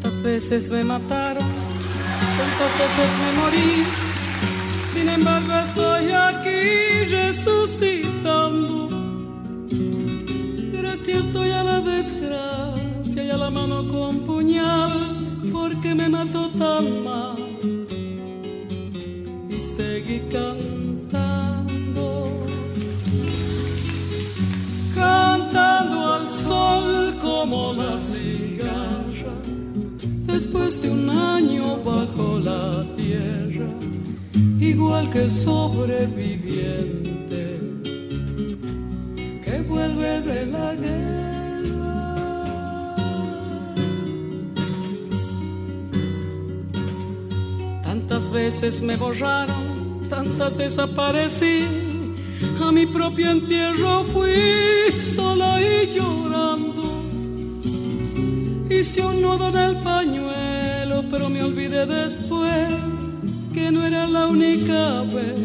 Tantas veces me mataron, tantas veces me morí. Sin embargo estoy aquí resucitando. Gracias estoy a la desgracia y a la mano con puñal, porque me mató tan mal. Y seguí cantando, cantando al sol como la cigarra, después de un año bajo la tierra, igual que sobreviviente que vuelve de la guerra. Tantas veces me borraron, tantas desaparecí, a mi propio entierro fui sola y llorando. Hice un nudo en el pañuelo, pero me olvidé después que no era la única vez.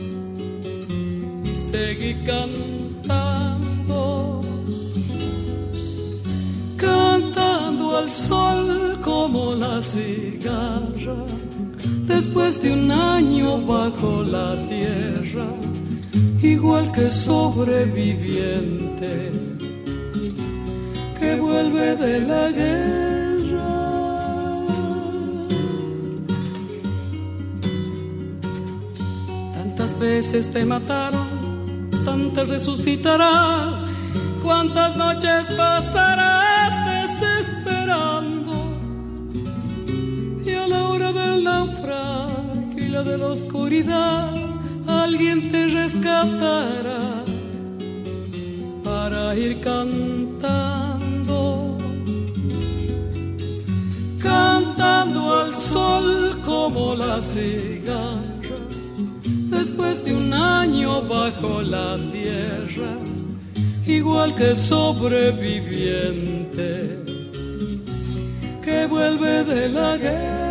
Y seguí cantando, cantando al sol como la cigarra, después de un año bajo la tierra, igual que sobreviviente que vuelve de la guerra. Tantas veces te mataron, tantas resucitarás, cuántas noches pasarás desesperando, y a la hora del naufragio y la de la oscuridad alguien te rescatará para ir cantando, cantando al sol como la cigarra, después de un año bajo la tierra, igual que sobreviviente que vuelve de la guerra.